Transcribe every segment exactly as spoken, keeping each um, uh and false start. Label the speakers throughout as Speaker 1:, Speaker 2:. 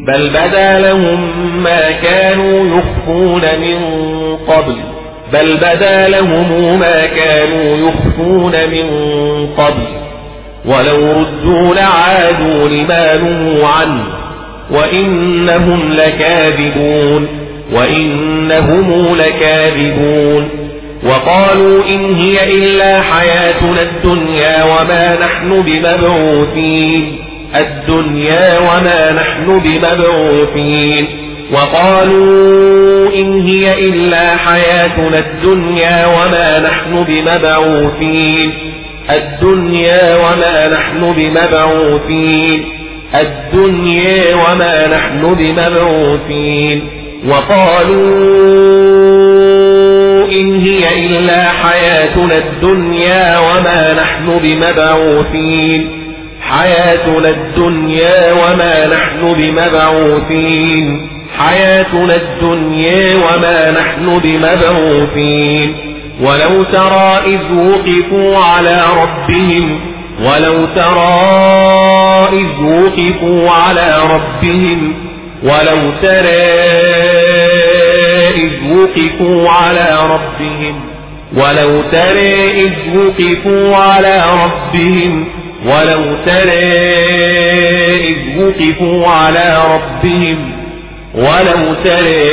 Speaker 1: بل بدا لهم ما كانوا يخفون من قبل بل بدا لهم ما كانوا يخفون من قبل ولو ردوا لعادوا لما نهوا عنه وإنهم لكاذبون وإنهم لكاذبون وقالوا إن هي إلا حياتنا الدنيا وما نحن بمبعوثين الدنيا وما نحن بمبعوثين وقالوا إن هي إلا حياتنا الدنيا وما نحن بمبعوثين الدنيا وما نحن بمبعوثين الدنيا وما نحن بمبعوثين وقالوا إن هي إلا حياتنا الدنيا وما نحن بمبعوثين حياتنا الدنيا وما نحن بمبعوثين حياتنا الدنيا وما نحن بمبعوثين ولو ترى إذ وقفوا على ربهم ولو ترى إذ وقفوا على ربهم ولو ترى إذ وقفوا على ربهم ولو ترى إذ وقفوا على ربهم ولو ترى إذ وقفوا على ربهم ولو ترى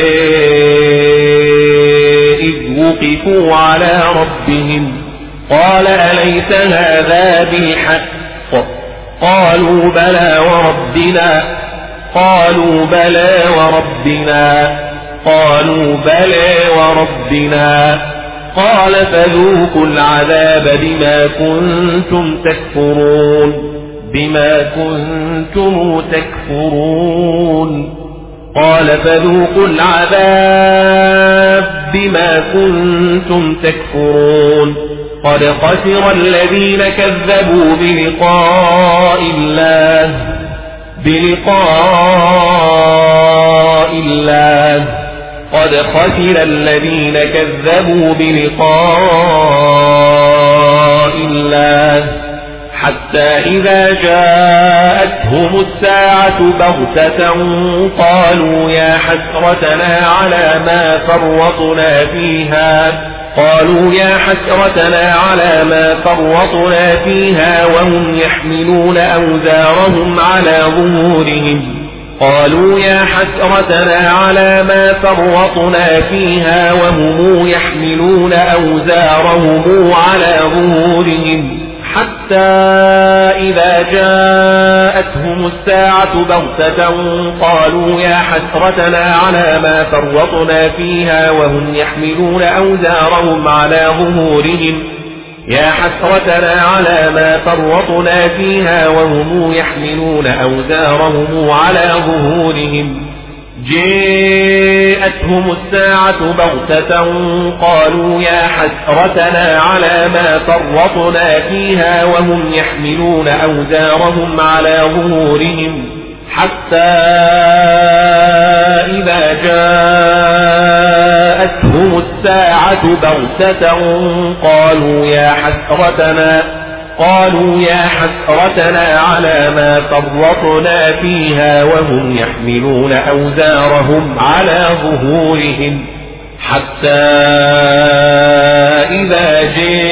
Speaker 1: إذ وقفوا على ربهم قال أليس هذا بالحق قالوا بلى وربنا قالوا بلى وربنا قالوا بلى وربنا قال فذوقوا العذاب بما كنتم تكفرون بما كنتم تكفرون قال فذوقوا العذاب بما كنتم تكفرون قد خسر الذين كذبوا بلقاء الله بلقاء الله قد خسر الذين كذبوا بلقاء الله حتى إذا جاءتهم الساعة بغتة قالوا يا حسرتنا على ما فرطنا فيها قالوا يا حسرتنا على ما فرطنا فيها وهم يحملون أوزارهم على ظهورهم قالوا يا حسرتنا على ما فرطنا فيها وهم يحملون أوزارهم على ظهورهم حتى إذا جاءتهم الساعة بغتة قالوا يا حسرتنا على ما فرطنا فيها وهم يحملون أوزارهم على ظهورهم يا حسرتنا على ما فرطنا فيها وهم يحملون أوزارهم على ظهورهم جاءتهم الساعة بغتة قالوا يا حسرتنا على ما فرطنا فيها وهم يحملون أوزارهم على ظهورهم حتى إذا جاءتهم الساعة بغتة قالوا يا حسرتنا قالوا يا حسرتنا على ما فرطنا فيها وهم يحملون أوزارهم على ظهورهم حتى إذا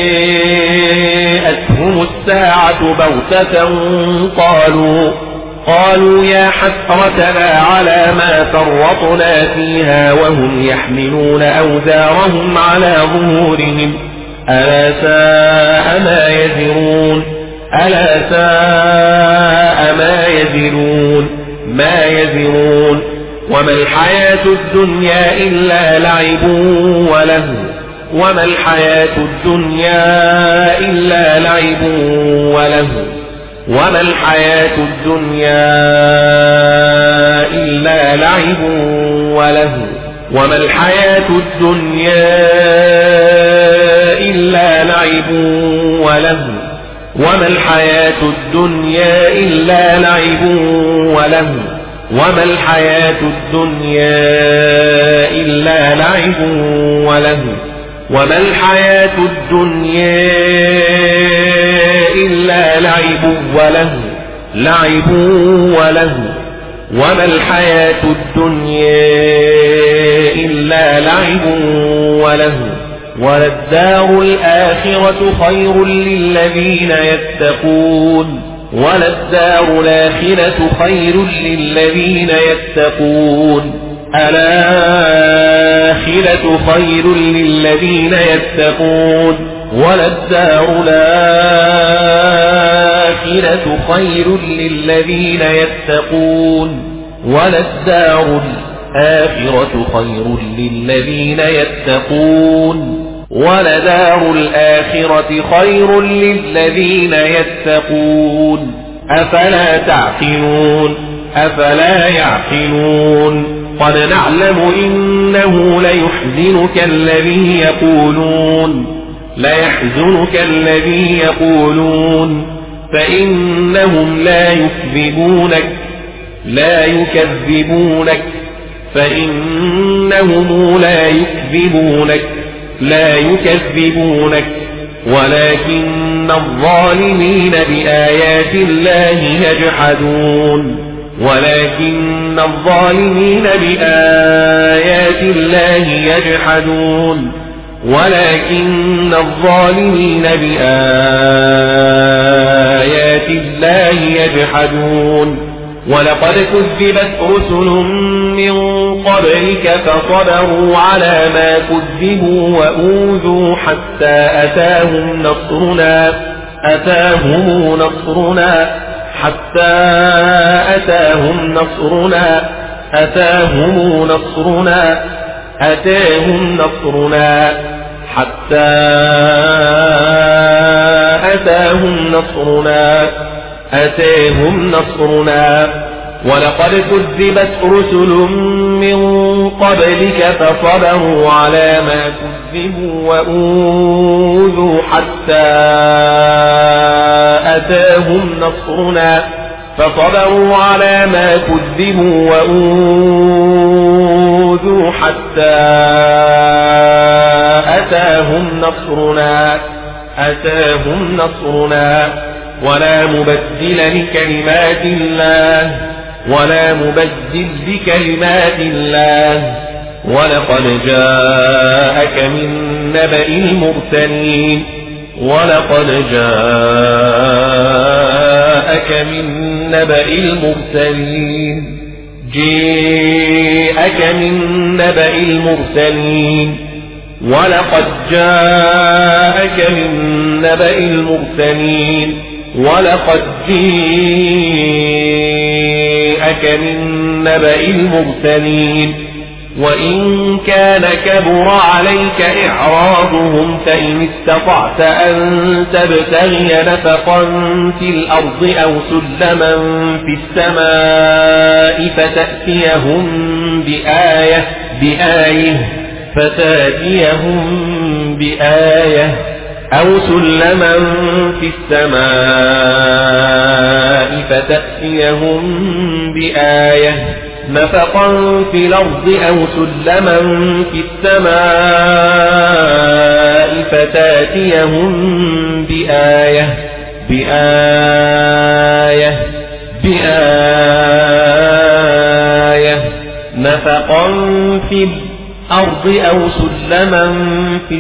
Speaker 1: جاءتهم الساعة بغتة قالوا قالوا يا حسرتنا على ما فرطنا فيها وهم يحملون أوزارهم على ظهورهم ألا ساء ما يزرون ألا ساء ما يزرون ما يزرون وما الحياة الدنيا إلا لعب وله وما الحياة الدنيا إلا لعب وله وما الحياة الدنيا إلا لعب وله وما الحياة الدنيا إلا لعب وله وما الحياة الدنيا إلا لعب وله وما الحياة الدنيا إلا لعب وله وما الحياة الدنيا إلا لعب وله لعب وله وما الحياة الدنيا إلا لعب ولهو وللدار الآخرة خير للذين يتقون وللدار الآخرة خير للذين يتقون الآخرة خير للذين يتقون وللدار الآخرة خير للذين يتقون وللدار الآخرة خير للذين يتقون ولدار الآخرة خير للذين يتقون أفلا تعقلون أفلا يعقلون قد نعلم إنه ليحزنك الذي يقولون ليحزنك الذي يقولون فإنهم لا يكذبونك لا يكذبونك فإنهم لا يكذبونك لا يكذبونك ولكن الظالمين بآيات الله يجحدون ولكن الظالمين بآيات الله يجحدون ولكن الظالمين بآيات الله يجحدون ولقد كذبت رسل من قبلك فصبروا على ما كذبوا وأوذوا حتى أتاهم نصرنا أتاهم نصرنا حتى أتاهم نصرنا أتاهم نصرنا أتاهم نصرنا حتى أتاهم نصرنا أتاهم نصرنا ولقد كذبت رسل من قبلك فصبروا على ما كذبوا وأوذوا حتى أتاهم نصرنا فصبروا على ما كذبوا وأوذوا حتى أتاهم نصرنا أتاهم نصرنا ولا مبدل لكلمات الله ولا مبدل لكلمات الله ولقد جاءك من نبأ المرسلين ولقد جاءك من نبأ المرسلين جاءك من نبأ المرسلين ولقد جاءك من نبأ المرسلين ولقد جاءك من نبأ المرسلين وإن كان كبر عليك إعراضهم فإن استطعت أن تبتغي نفقا في الأرض أو سلما في السماء فتأتيهم بآية بآية فتأتيهم بآية أو سلما في السماء فتأتيهم بآية نفقا في الأرض أو سلما في السماء فتأتيهم بآية بآية بآية نفقا في الأرض أو سلما في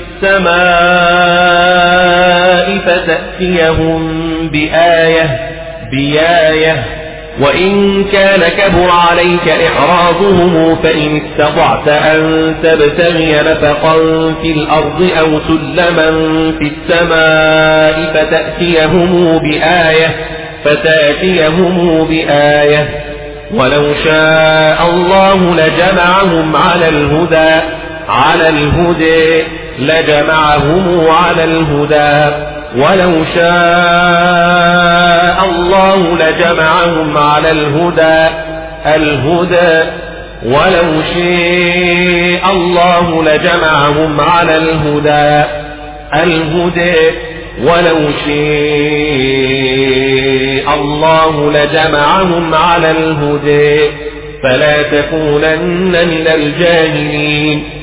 Speaker 1: السماء فتأتيهم بآية بآية وإن كان كبر عليك إعراضهم فإن استطعت أن تبتغي نفقا في الأرض أو سلما في السماء فتأتيهم بآية فتأتيهم بآية ولو شاء الله لجمعهم على الهدى على الهدى لجمعهم على الهدى ولو شاء الله لجمعهم على الهدى الهدى ولو شاء الله لجمعهم على الهدى الهدى ولو شاء الله لجمعهم على الهدى فلا تكونن من الجاهلين